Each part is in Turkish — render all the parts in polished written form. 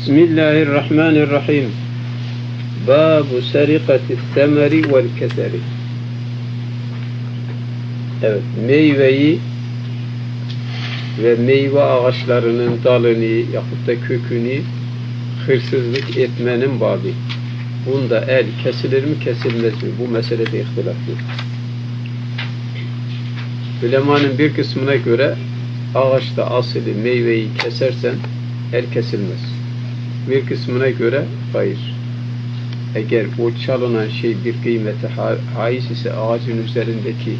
Bismillahirrahmanirrahim. Babu serikati semeri vel keseri. Evet, meyveyi ve meyve ağaçlarının dalını yahut da kökünü hırsızlık etmenin babi. Bunda el kesilir mi kesilmez mi? Bu meselede ihtilaflı. Ulemanın bir kısmına göre ağaçta asili meyveyi kesersen el kesilmez. Bir kısmına göre hayır. Eğer o çalınan şey bir kıymeti haiz ise ağacın üzerindeki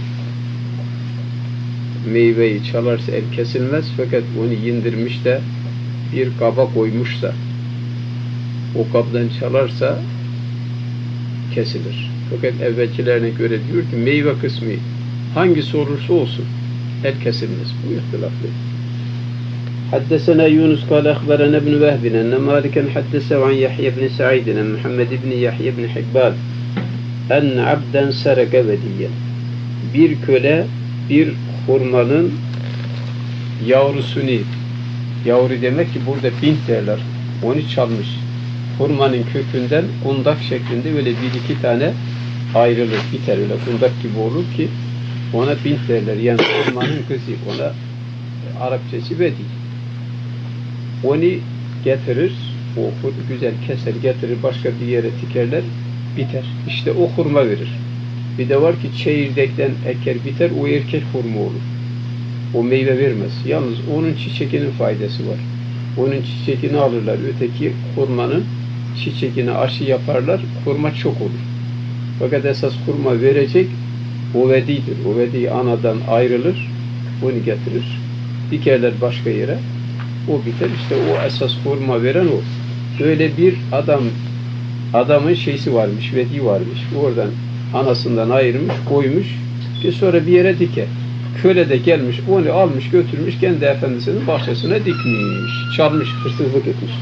meyveyi çalarsa el kesilmez, fakat onu indirmiş de bir kaba koymuşsa o kabdan çalarsa kesilir. Fakat evvelkilerine göre diyor ki meyve kısmı hangisi olursa olsun el kesilmez. Bu ihtilaflı. حدثنا يونس قال أخبرنا ابن وهب أن مالكا حدثه عن يحيى بن سعيد عن محمد بن يحيى بن حبان أن عبدا سرق وديا. Bir köle bir hurmanın yavrusunu, yavru demek ki burada bint derler, onu çalmış. Hurmanın kökünden kundak şeklinde böyle bir iki tane ayrılır, biter, öyle kundak gibi olur ki ona bint derler. Yani hurmanın kızı, ona Arapçası vedi. Onu getirir, o güzel keser, getirir, başka bir yere tikerler, biter. İşte o hurma verir. Bir de var ki çeyirdekten eker biter, o erkek hurma olur. O meyve vermez. Yalnız onun çiçeğinin faydası var. Onun çiçeğini alırlar. Öteki hurmanın çiçeğini aşı yaparlar, hurma çok olur. Fakat esas hurma verecek o vedidir. O vedi anadan ayrılır, onu getirir, dikerler başka yere, o biter. İşte o esas hurma veren o. Böyle bir adamın şeysi varmış, vedi varmış. Oradan anasından ayırmış, koymuş ki sonra bir yere diker. Köle de gelmiş, onu almış, götürmüş, kendi efendisinin bahçesine dikmiş. Çalmış, hırsızlık etmiş.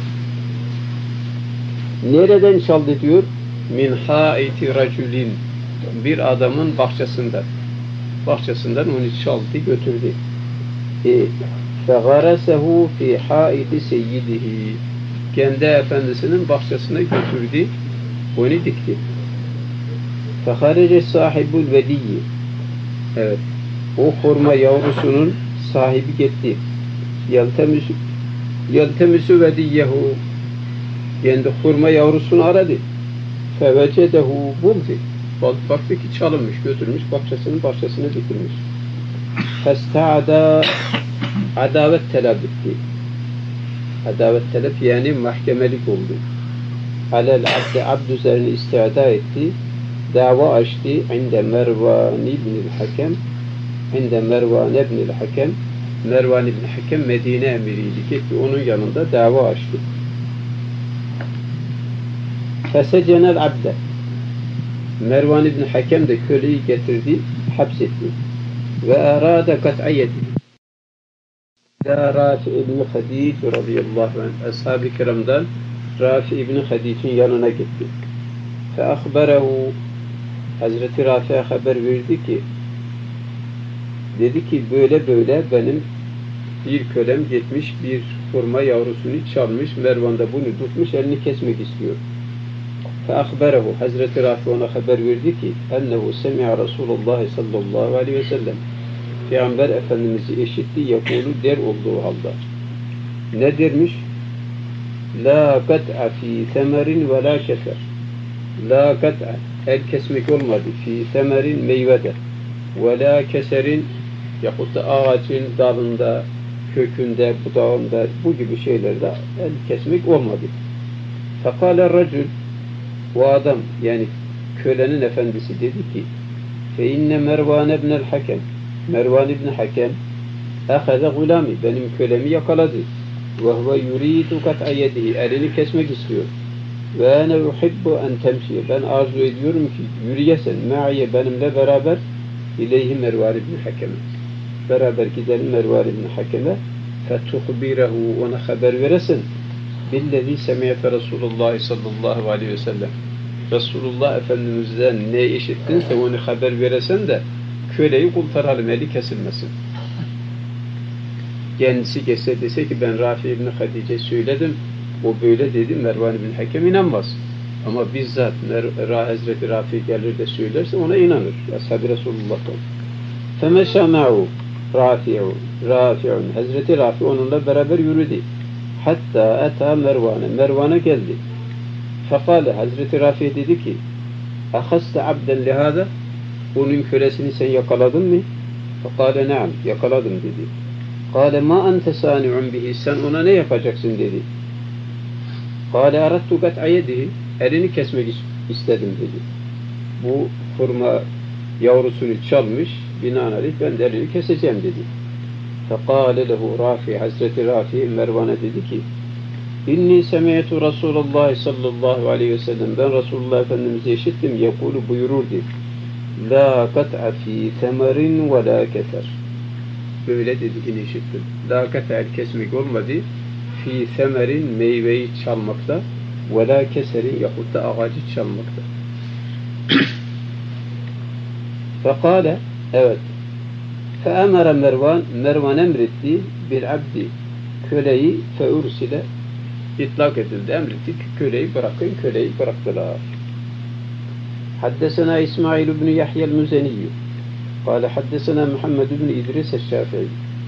Nereden çaldı diyor? Min haiti raculin. Bir adamın bahçesinden. Bahçesinden onu çaldı, götürdü. فَغَرَسَهُ فِي حَائِتِ سَيِّدِهِ. Kendi efendisinin bahçesine götürdü, onu dikti. فَخَرَجَ صَاحِبُ الْوَدِيِّ. Evet, o hurma yavrusunun sahibi gitti. يَلْتَمِسُ وَدِيَّهُ. Kendi hurma yavrusunu aradı. فَوَجَدَهُ buldu. Baktı ki çalınmış, götürmüş, bahçesine dikilmiş. فَاسْتَعَدَى. Adavet talep etti. Adavet talep yani mahkemelik oldu. Alel abd üzerine istiada etti. Dava açtı. İnde Mervan ibn-i Hakem. İnde Mervan ibn-i Hakem. Mervan ibn Hakem Medine emiriydi. Gitti onun yanında dava açtı. Fesecenel abde. Mervan ibn Hakem de köleyi getirdi, hapsetti. Ve erade kat'iyeti. Rafi ibn Hadic radıyallahu anh, ashab-ı kiramdan Rafi ibn Hadic'in yanına gitti. Feahberehu. Hazreti Rafi'ye haber verdi ki, dedi ki böyle böyle benim bir kölem gitmiş, bir hurma yavrusunu çalmış, Mervan da bunu tutmuş, elini kesmek istiyor. Feahberehu. Hazreti Rafi ona haber verdi ki ennehu semi'a Resulullah sallallahu aleyhi ve sellem. Peygamber Efendimiz'i işitti, yakulu der olduğu halde. Ne dermiş? La kat'a fi semerin ve la keser. La kat'a, el kesmek olmadı. Fi semerin, meyvede. Ve la keserin, yahut da ağacın dalında, kökünde, budağında, bu gibi şeylerde el kesmek olmadı. Fekale racul, o adam, yani kölenin efendisi dedi ki fe inne Mervan ibnel Hakem. Mervan ibn Hakem ahaza gulami, benim kölemi yakaladı. Ve huve yuridu kat'ayedihi, elini kesmek istiyor. Ve ene uhibbu en temşiye, ben arzu ediyorum ki yürüyesen ma'iye, benimle beraber ileyhi Mervan ibn Hakem'e, beraber gidelim Mervan ibn Hakem'e. Fetuhbirehu, ona haber veresin. Billezî semi'te Resulullah sallallahu aleyhi ve sellem, Resulullah Efendimiz'den ne işittinse onu haber veresen de köleyi kurtaralım, eli kesilmesin. Kendisi geçse dese ki ben Rafi ibn Hadice söyledim, O böyle dedi, Mervan bin Hakem inanmaz. Ama bizzat Hazreti Rafi gelir de söylerse ona inanır. Ashab-ı Resulullah'tan. فَمَشَى مَعُوا Rafi'un. Hazreti Rafi onunla beraber yürüdü. Hatta eta Mervan'a. Mervan'a geldi. Fekale Hazreti Rafi dedi ki اَخَسْتَ عَبْدًا لِهَذَا Onun kölesini sen yakaladın mı? Fekale naam. Yakaladım dedi. Kale مَا أَنْتَ سَانِعٌ بِهِ Sen ona ne yapacaksın dedi. Kale اَرَدْتُ قَطْعَ يَدِهِ Elini kesmek istedim dedi. Bu hurma yavrusunu çalmış, binaenaleyh ben de elini keseceğim dedi. Fekale lehu Rafi, Hazreti Rafi Mervan'a dedi ki İnni semi'tu Resulullah sallallahu aleyhi ve sellem ben Resulullah Efendimiz'i işittim yekulu buyururdu La kat'a fi temerin ve la keter Böyle dediğini işittim. La kat'a kesmek olmadı fi temerin meyveyi çalmakta ve la keserin yahut da ağacı çalmakta. Fekale evet feemere Mervan emretti bir abdi köleyi feursile itlak edildi. Emretti köleyi bırakın. Köleyi bıraktılar. Haddesena İsmail ibn Yahya el-Müzeniyyü kâle haddesena Muhammed ibn İdris el-Şafii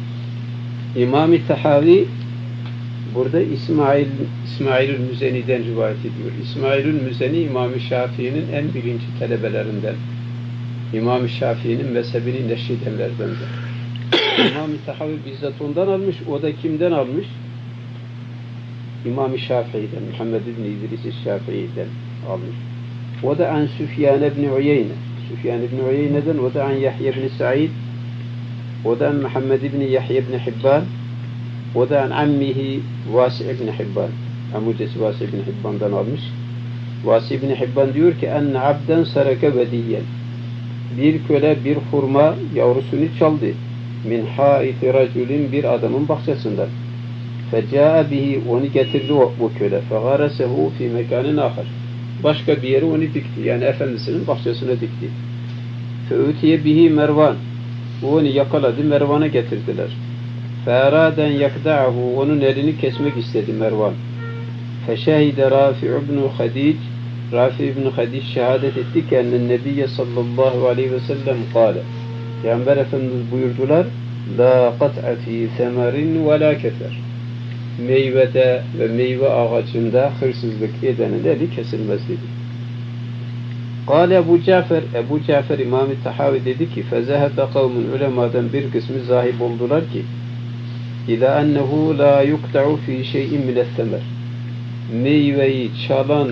İmam-ı Tahavi burada İsmailül Müzeni'den rivayet ediyor. İsmailül Müzeni İmam-ı Şafii'nin en birinci talebelerinden. İmam-ı Şafii'nin mezhebini neşredenlerdendir. İmam-ı Tahavi bizzat ondan almış. O da kimden almış? İmam-ı Şafii'den, Muhammed ibn İdris Şafii'den almış. O da an Süfyan ibn Uyeyne. Süfyan ibn Uyeyne'den, o da an Yahya ibn Sa'id. O da an Muhammed ibn Yahya ibn Hibban. O da an ammihi Vasi ibn Hibban. Amudesi Vasi ibn Hibban'dan almış. Vasi ibn Hibban diyor ki enne abden saraka vediyen. Bir köle bir hurma yavrusunu çaldı. Min haiti raculin bir adamın bahçesinden. Feca'a bihi onu getirdi o köle. Fegarasehu fi mekanin ahar. Başka bir yere onu dikti. Yani efendisinin bahçesine dikti. Feutiye bihi Mervan. Onu yakaladı. Mervan'a getirdiler. Feraden yakda'ahu onun elini kesmek istedi Mervan. Feşehide Rafi ibn Hadic Rafi ibn Hadic şehadet etti ki enne Nebiye sallallahu aleyhi ve sellem kâle Peygamber Efendimiz buyurdular la kat'a fi semerin ve la kefer meyvede ve meyve ağacında hırsızlık edenin eli kesilmez dedi. Kâle Ebu Cafer İmam-ı Tahavi dedi ki fezehebe kavmun ulemadan bir kısmı zahib oldular ki İlâ ennehu lâ yukta'u fî şey'in minethemer meyveyi çalan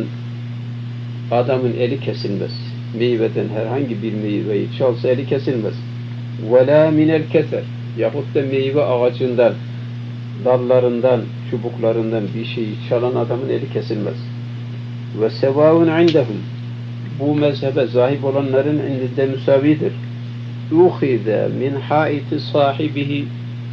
adamın eli kesilmez. Meyveden herhangi bir meyveyi çalsa eli kesilmez. وَلَا مِنَ الْكَتَرِ yahut da meyve ağacından, dallarından, çubuklarından bir şeyi çalan adamın eli kesilmez. وَسَوَاءٌ عِنْدَهُمْ bu mezhebe zahip olanların indinde müsavidir. اُخِذَ مِنْ حَائِتِ صَاحِبِهِ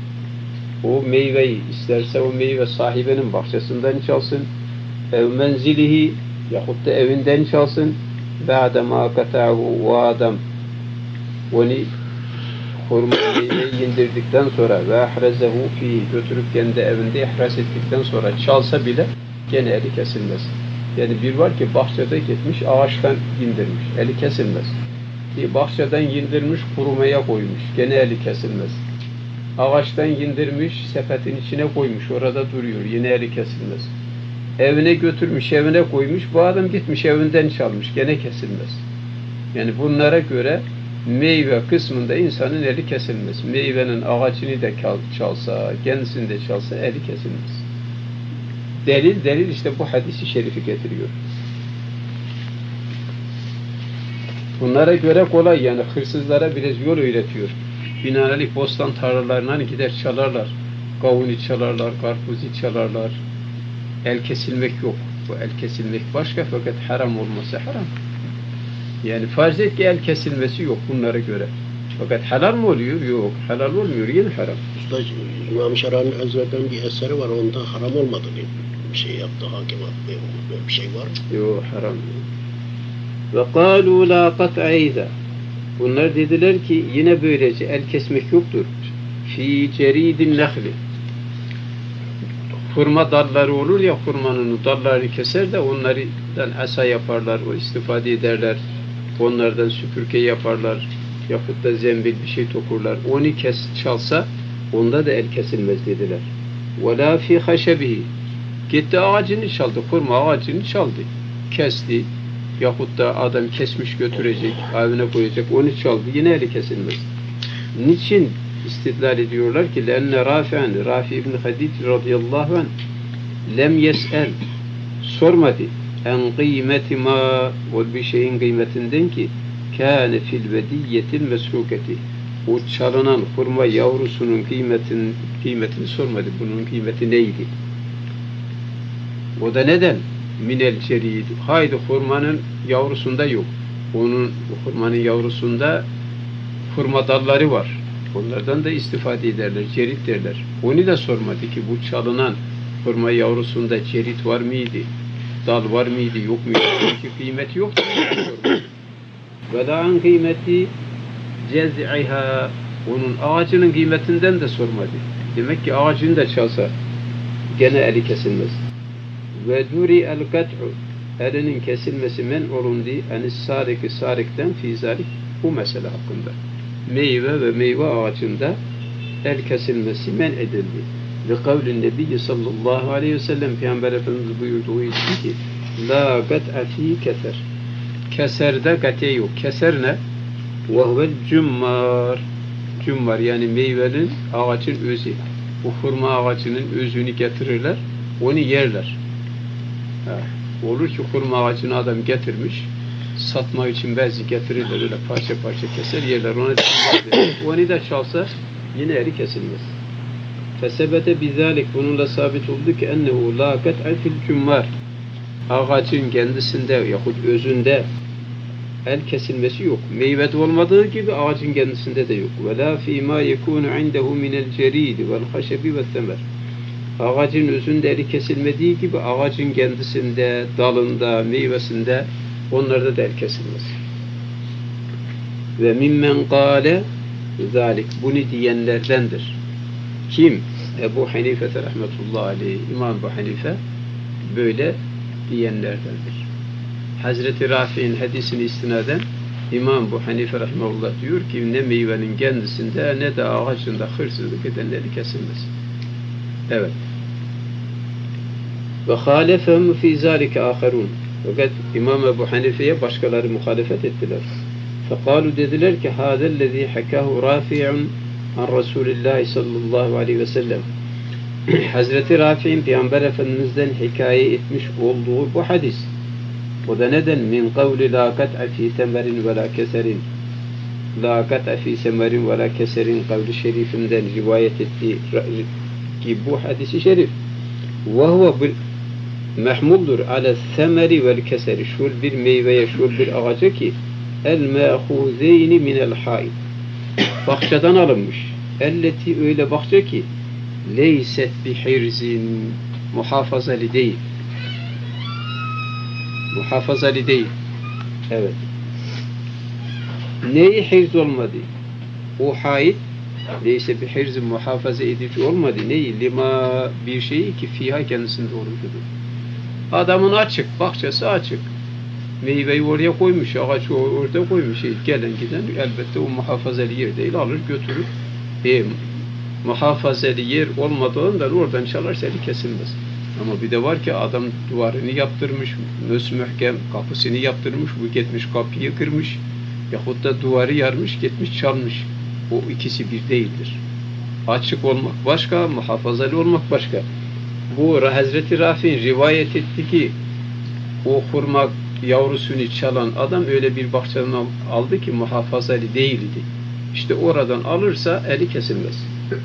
o meyveyi isterse o meyve sahibinin bahçesinden çalsın ev menzilihi yahut da evinden çalsın ba'dema kata'hu o adam onu hurma meyveyi indirdikten sonra ve ahrezehu fi götürüp kendi evinde ihraz ettikten sonra çalsa bile gene eli kesilmez. Yani bir var ki bahçede gitmiş ağaçtan indirmiş. Eli kesilmez. Bir bahçeden indirmiş kurumaya koymuş. Gene eli kesilmez. Ağaçtan indirmiş sepetin içine koymuş. Orada duruyor. Yine eli kesilmez. Evine götürmüş, evine koymuş. Bu adam gitmiş evinden çalmış. Gene kesilmez. Yani bunlara göre meyve kısmında insanın eli kesilmez. Meyvenin ağacını da çalsa, kendisini de çalsa eli kesilmez. Delil işte bu hadisi şerifi getiriyor. Bunlara göre kolay yani hırsızlara biraz yol öğretiyor. Binaenaleyh bostan tarlalarına gider çalarlar. Kavunu çalarlar, karpuzu çalarlar. El kesilmek yok. Bu el kesilmek başka fakat haram olması haram. Yani farz et ki el kesilmesi yok bunlara göre. Fakat halal mı oluyor? Yok. Halal olmuyor. Yine haram. Usta İmam Şarani Hazretleri'nin bir eseri var. Onda haram olmadığını bir şey yaptı. Hakim böyle bir şey var mı? Yok haram. Ve kâlû lâ kat'ayda. Bunlar dediler ki yine böylece el kesmek yoktur. Fî ceridin nehli. hurma dalları olur ya, hurmanın dallarını keser de onlardan asa yaparlar, o istifade ederler. Onlardan süpürge yaparlar. Yahut da zembil bir şey tokurlar. Onu çalsa onda da el kesilmez dediler. وَلَا فِي خَشَبِهِ Gitti ağacını çaldı, hurma ağacını çaldı. Kesti. Yahut da adam kesmiş götürecek, evine koyacak, onu çaldı. Yine eli kesilmez. Niçin istidlal ediyorlar ki? لَاَنَّ Rafi ibn Hadid radıyallahu anh lem yes'el sormadı. En kıymeti ma bir şeyin kıymetinden ki kâne fil vediyyetil mesruketi. O çalınan hurma yavrusunun kıymetini sormadı. Bunun kıymeti neydi? O da neden? Minel ceriydi. Haydi hurmanın yavrusunda yok. Hurmanın yavrusunda hurma dalları var. Onlardan da istifade ederler, cerit derler. Onu da sormadı ki bu çalınan hurma yavrusunda cerit var mıydı? Dal var mıydı, yok muydu? Çünkü kıymeti yoktu. Ve la an kıymeti cez'iha. Onun ağacının kıymetinden de sormadı. Demek ki ağacını da çalsa gene eli kesilmez. Ve duri el kat'u. Elinin kesilmesi men olundu. Enis sarikten fi zalik. Bu mesele hakkında. Meyve ve meyve ağacında el kesilmesi men edildi. Ve kavlin Nebi sallallahu aleyhi ve sellem Peygamber Efendimiz buyurduğu için ki la gat'a fi keser. Keserde gate yok. Keser ne? Ve huvel cummar. Cummar yani meyvenin ağacın özü. Bu hurma ağacının özünü getirirler. Onu yerler. Olur ki hurma ağacını adam getirmiş. Satmak için bazı getirirler. Öyle parça parça keser yerler. Onu da çalsa yine eli kesilmez. Fesebete bizalik bununla sabit oldu ki ennehu la kat'a fil cummar. Ağacın kendisinde yahut özünde el kesilmesi yok. Meyvede olmadığı gibi ağacın kendisinde de yok. Ve la fîmâ yekûnu indehu minel cerîdi vel haşebi ve semer. Ağacın özünde eli kesilmediği gibi ağacın kendisinde, dalında, meyvesinde onlarda da el kesilmez. Ve mimmen kâle zâlik bunu diyenlerdendir. Kim? Ebu Hanife rahmetullahi aleyh, İmam Ebu Hanife böyle diyenlerdendir. Hazreti Rafi'nin hadisini istinaden İmam Ebu Hanife rahmetullah diyor ki ne meyvenin kendisinde ne de ağacında hırsızlık edenleri kesilmez. Evet. Ve halefehum fî zâlike âherûn. Fakat İmam Ebu Hanife'ye başkaları muhalefet ettiler. Fekalu dediler ki hâzellezî hakâhu Rafi'un an Resulillahi sallallahu aleyhi ve sellem. Hazreti Rafi'nin Peygamber Efendimiz'den hikaye etmiş olduğu bu hadis. O da neden? Min kavli la kat'a fi semerin ve la keserin. La kat'a fi semerin ve la keserin kavli şerifinden rivayet ettiği ki bu hadisi şerif. Ve huve mehmuldur ala semeri vel keseri. Şul bir meyveye, şul bir ağaca ki el me'huzeyni minel haid. Bahçeden alınmış. Elleti öyle bahçe ki leyset bihirzin muhafazalı değil. Muhafazalı değil. Evet. Neyi hirz olmadı? O haid leyse bihirzin muhafaza edici olmadı. Neyi? Lima bir şeyi ki fiha kendisinde olurdu. Adamın açık, bahçesi açık. Meyveyi oraya koymuş, ağaçı orada koymuş. Gelen giden elbette o muhafazalı yer değil, alır götürür. Muhafazalı yer olmadığından oradan çalarsa eli kesilmez. Ama bir de var ki adam duvarını yaptırmış, mühkem kapısını yaptırmış, bu gitmiş kapıyı kırmış, yahut da duvarı yarmış, gitmiş çalmış. O ikisi bir değildir. Açık olmak başka, muhafazalı olmak başka. Bu Hazreti Rafi'nin rivayet etti ki o hurma yavrusunu çalan adam öyle bir bahçeden aldı ki muhafazalı değildi. İşte oradan alırsa eli kesilmez.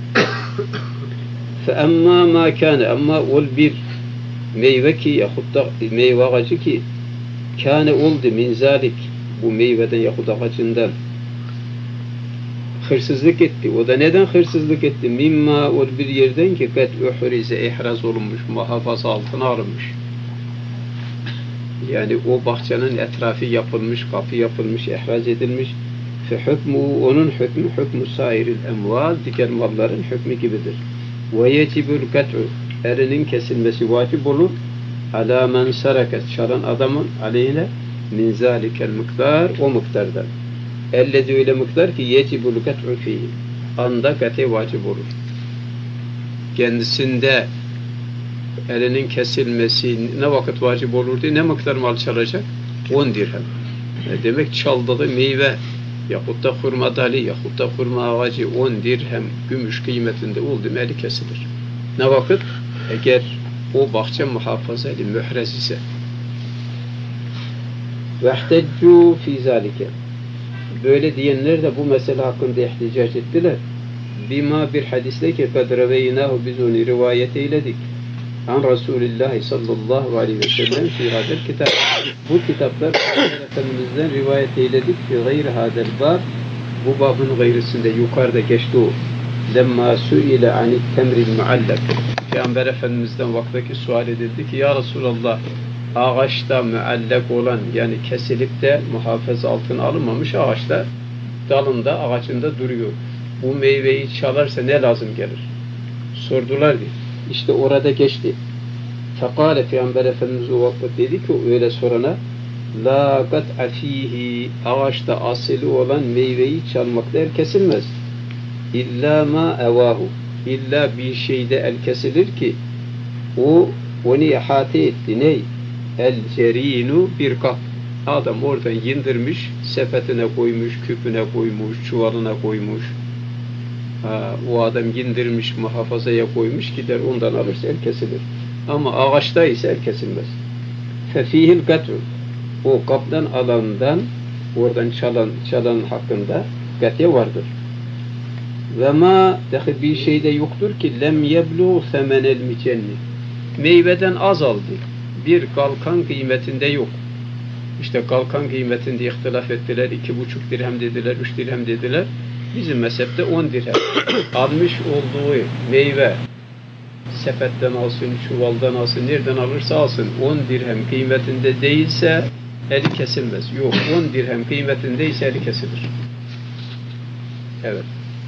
فَاَمَّا مَا كَانَ Ama ol bir meyve ki yahut da meyve ağacı ki kâne oldu min zalik bu meyveden yahut ağacından hırsızlık etti. O da neden hırsızlık etti? Mimma ol bir yerden ki kat uhrize ihraz olunmuş, muhafaza altına alınmış. Yani o bahçenin etrafı yapılmış, kapı yapılmış, ihraz edilmiş. Hükmü onun hükmü sairil emval diğer malların hükmü gibidir. Ve yecibul kat'u elinin kesilmesi vacip olur. Alâ men saraket, çalan adamın aleyhine min zâlikel miktar, o miktardan. Ellezî öyle miktar ki yecibul kat'u fîhî, anda kat'e vacip olur. Kendisinde elinin kesilmesi ne vakit vacip olurdu, ne miktar mal çalacak? 10 dirhem. Demek çaldığı meyve yahut da hurma dalı yahut da hurma ağacı 10 dirhem gümüş kıymetinde oldu mu eli kesilir. Ne vakit? Eğer o bahçe muhafazeli, mührez ise. وَاحْتَجُّوا فِي ذَٰلِكَ. Böyle diyenler de bu mesele hakkında ihticac ettiler. Bima bir hadiste ki قَدْ رَوَيْنَاهُ biz onu rivayet eyledik. An Resulullah sallallahu aleyhi ve sellem fi hadel kitap. Bu kitaplar Efendimiz'den rivayet eyledik ki gayri hadel bab, bu babın gayrısında yukarıda geçti o. Lemma suile anit temril muallak. Peygamber Efendimiz'den vaktaki sual edildi ki ya Resulallah, ağaçta muallak olan yani kesilip de muhafaza altına alınmamış ağaçta dalında ağacında duruyor. Bu meyveyi çalarsa ne lazım gelir? Sordular diye. İşte orada geçti. Fekale Peygamber Efendimiz o vakit dedi ki öyle sorana la gat'a fihi, ağaçta asili olan meyveyi çalmakta el kesilmez. İlla ma evahu, illa bir şeyde el kesilir ki o onu ihate etti. Ney? El cerinu bir kap. Adam oradan yindirmiş, sepetine koymuş, küpüne koymuş, çuvalına koymuş. O adam yindirmiş, muhafazaya koymuş, gider ondan alırsa el kesilir. Ama ağaçta ise el kesilmez. Fefihil gat'u, o kaptan alandan, oradan çalan hakkında gat'e vardır. Ve ma dahi bir şeyde yoktur ki lem yeblu semenel micenni, meyveden az aldı. Bir kalkan kıymetinde yok. İşte kalkan kıymetinde ihtilaf ettiler. 2,5 dirhem dediler, 3 dirhem dediler. Bizim mezhepte 10 dirhem. Almış olduğu meyve sepetten alsın, çuvaldan alsın, nereden alırsa alsın 10 dirhem kıymetinde değilse eli kesilmez. Yok, 10 dirhem kıymetindeyse eli kesilir. Evet.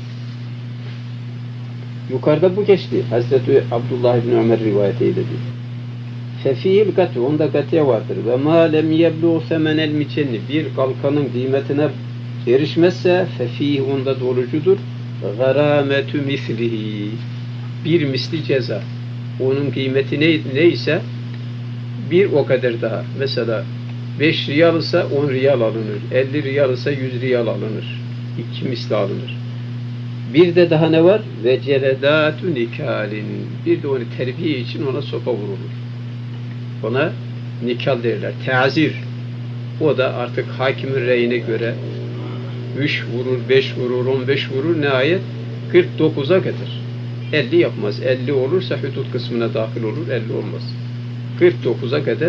Yukarıda bu geçti. Hazreti Abdullah ibn Ömer rivayet eyledi. Fefihil gat'u, onda gat'e vardır. Ve ma lem yeblu semenel micenni, bir kalkanın kıymetine erişmezse fefih onda dolucudur. Garametü mislihi, bir misli ceza. Onun kıymeti neyse bir o kadar daha. Mesela 5 riyal ise 10 riyal alınır. 50 riyal ise 100 riyal alınır. 2 misli alınır. Bir de daha ne var? Ve celedâtu nikalin. Bir de onu terbiye için ona sopa vurulur. Ona nikal derler. Teazir. O da artık hakimin reyine göre 3 vurur, 5 vurur, 15 vurur, nihayet 49'a kadar. 50 yapmaz. 50 olursa hudut kısmına dahil olur, 50 olmaz. 49'a kadar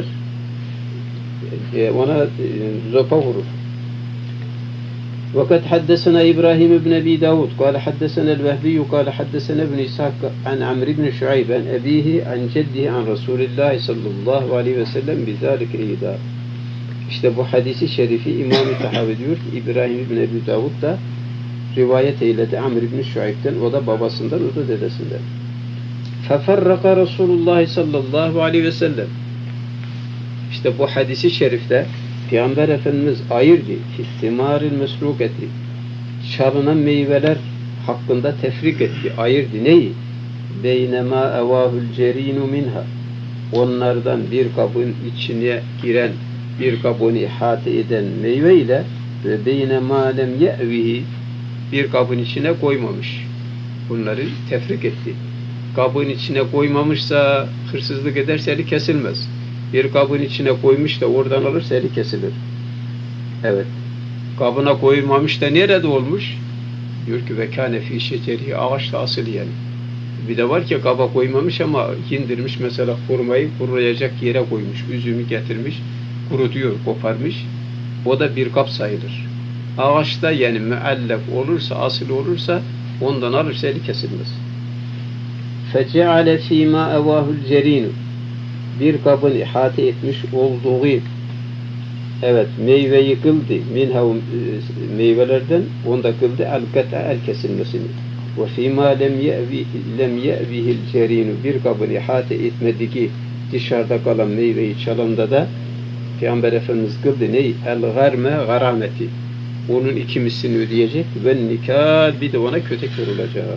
ona zopa vurur. وقد حدثنا إبراهيم بن أبي داود قال حدثنا الوهبي قال حدثنا ابن إسحاق عن عمرو بن شعيب عن أبيه عن جده عن رسول الله صلى الله عليه وسلم بذلك الإهداء. İşte bu hadisi şerifi İmam-ı Tahavi diyor ki İbrahim ibn Ebi Davud da rivayet eyledi Amr ibn Şuayb'den, o da babasından, o da dedesinden. Feferraka Resulullah sallallahu aleyhi ve sellem. İşte bu hadisi şerifte Peygamber Efendimiz ayırdı. Fistimaril mesruketi, çalınan meyveler hakkında tefrik etti, ayırdı. Neyi? Beynema evahul cerinu minha, onlardan bir kabın içine giren, bir kabını ihate eden meyve ile ve beynema lem ye'vihi, bir kabın içine koymamış. Bunları tefrik etti. Kabın içine koymamışsa, hırsızlık ederse eli kesilmez. Bir kabın içine koymuş da oradan alırsa eli kesilir. Evet. Kabına koymamış da nerede olmuş? Diyor ki ve kâne fî şeceri, ağaçta asıl yani. Bir de var ki kaba koymamış ama indirmiş mesela hurmayı kuruyacak yere koymuş. Üzümü getirmiş, kurutuyor, koparmış. O da bir kap sayılır. Ağaçta yani müellek olursa, asıl olursa ondan alırsa eli kesilmez. فَجَعَلَ ف۪ي مَا اَوَاهُ الْجَر۪ينُ, bir kabın ihate etmiş olduğu, evet, meyve yıkıldı, minha meyvelerden onda kıldı el-gata, el kesilmesini. Ve fîmâ lem ye'bihil cerînu bir kabın ihate etmediği dışarıda kalan meyveyi çalanda da Peygamber Efendimiz kıldı ney? El-garme garameti. Onun iki mislini ödeyecek ve nikah bir de ona kötek vurulacak.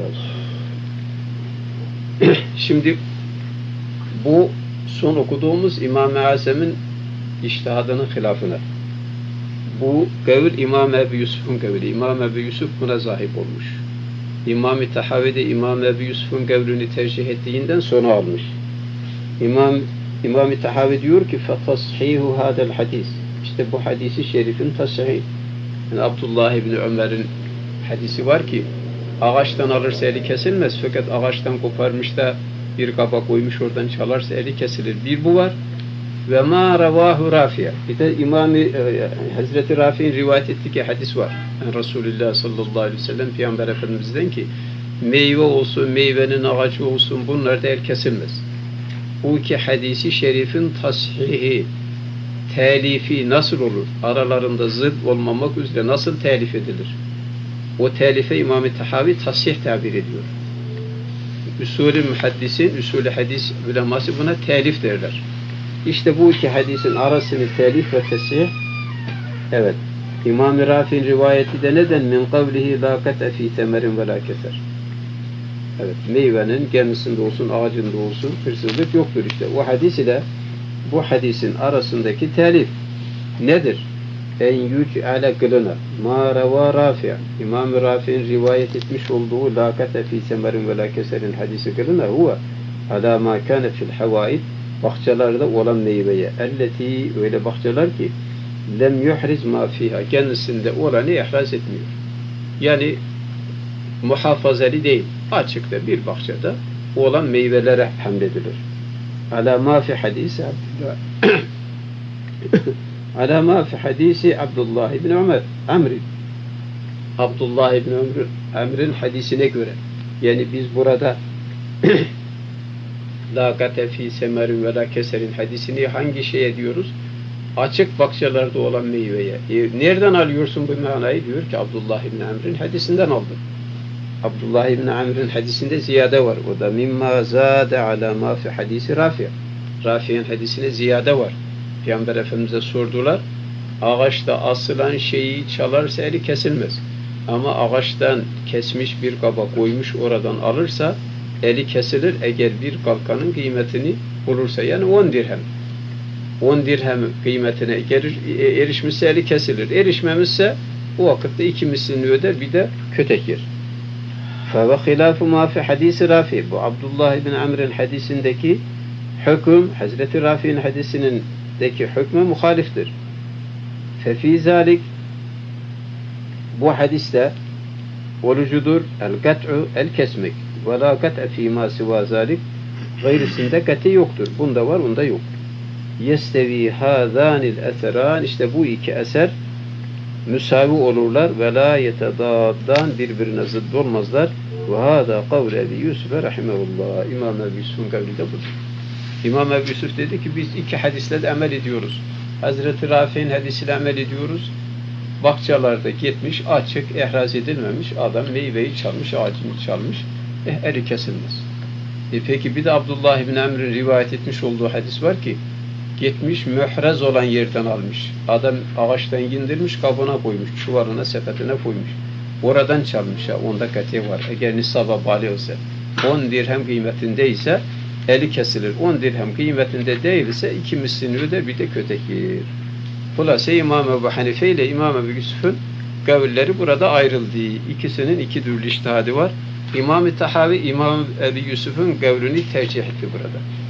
Şimdi bu son okuduğumuz İmam-ı Azam'ın içtihadının hilafına. Bu kavil İmam Ebu Yusuf'un kavli. İmam Ebu Yusuf buna zahip olmuş. İmam-ı Tahavi'de İmam Ebu Yusuf'un kavlini tercih ettiğinden sonra almış. İmam-ı Tahavi diyor ki فَتَصْحِيهُ هَذَا الْحَدِيثِ İşte bu hadisi şerifin tashihi. Yani Abdullah İbni Ömer'in hadisi var ki ağaçtan alırsa eli kesilmez fakat ağaçtan koparmış da bir kaba koymuş oradan çalarsa eli kesilir. Bir bu var. Ve ma ravahu Rafi'ye. Bir de Hazreti Rafi'nin rivayet ettiği hadis var. Yani Resulullah sallallahu aleyhi ve sellem Peygamber Efendimiz'den ki meyve olsun, meyvenin ağacı olsun bunlar da el kesilmez. Bu iki hadisi şerifin tashihi, telifi nasıl olur? Aralarında zıt olmamak üzere nasıl telif edilir? O telife İmam-ı Tahavi tasih tabir ediyor. Usulü muhaddisin, usulü hadis uleması buna telif derler. İşte bu iki hadisin arasını telif ve tesih. Evet. İmam-ı Rafi'nin rivayeti de neden? Min kavlihi la kat'e fi temerin ve la keser. Evet. Meyvenin kendisinde olsun, ağacında olsun hırsızlık yoktur işte. O hadis ile bu hadisin arasındaki telif nedir? En yüc'ale kılına ma rava Rafi' İmam-ı Rafi'nin rivayet etmiş olduğu la kat'e fi temerin ve la keserin hadisi kılına huve ala ma kâne fil havaid bahçelerde olan meyveye elleti öyle bahçeler ki lem yuhriz ma fiha kendisinde olanı ihraz etmiyor. Yani muhafazeli değil. Açıkta bir bahçede olan meyvelere hamledilir. Ala ma fi hadisi Abdullah ala ma fi hadisi Abdullah ibn Ömer Amr'in Abdullah ibn Ömer'in hadisine göre yani biz burada la kate fi semerin ve la keserin hadisini hangi şeye diyoruz? Açık bahçelerde olan meyveye. Nereden alıyorsun bu manayı? Diyor ki Abdullah ibn Amr'in hadisinden aldım. Abdullah ibn Amr'in hadisinde ziyade var. O da mimma zade ala ma fi hadisi Rafi'. Rafi'nin hadisine ziyade var. Peygamber Efendimiz'e sordular. Ağaçta asılan şeyi çalarsa eli kesilmez. Ama ağaçtan kesmiş bir kaba koymuş oradan alırsa eli kesilir eğer bir kalkanın kıymetini bulursa. Yani 10 dirhem. 10 dirhem kıymetine erişmişse eli kesilir. Erişmemişse o vakitte iki mislini öder bir de kötek yer. Fe ve hilâfu mâ fi hadîsi Rafi. Bu Abdullah ibn Amr'in hadisindeki hüküm Hazreti Rafi'nin hadisindeki hükme muhaliftir. Fe fî zâlik bu hadiste orucudur el-kat'u el-kesmek ve la kat'e fîmâ sivâ zâlik gayrısında kat'i yoktur. Bunda var, bunda yok. Yestevi hâzânil eserân işte bu iki eser müsavi olurlar ve la yetedâddan birbirine zıdd olmazlar. Ve hâzâ kavle Ebi Yusuf'e rahimehullah. İmam Ebu Yusuf'un kavli de budur. İmam Ebu Yusuf dedi ki biz iki hadisle de amel ediyoruz. Hazreti Rafi'nin hadisiyle amel ediyoruz. Bahçelerde gitmiş, açık, ihraz edilmemiş adam meyveyi çalmış, ağacını çalmış. Eli kesilmez. Peki bir de Abdullah ibn Amr'in rivayet etmiş olduğu hadis var ki gitmiş, mührez olan yerden almış. Adam ağaçtan indirmiş, kabına koymuş, çuvalına, sepetine koymuş. Oradan çalmış. Onda kati var. Eğer nisaba bali olsa 10 dirhem kıymetindeyse eli kesilir. 10 dirhem kıymetinde değilse iki mislini öder bir de kötek yer. Hulasa İmam Ebu Hanife ile İmam Ebu Yusuf'un kavulleri burada ayrıldı. İkisinin iki türlü içtihadı var. İmam-ı Tahavi İmam Ebu Yusuf'un kavlini tercih etti burada.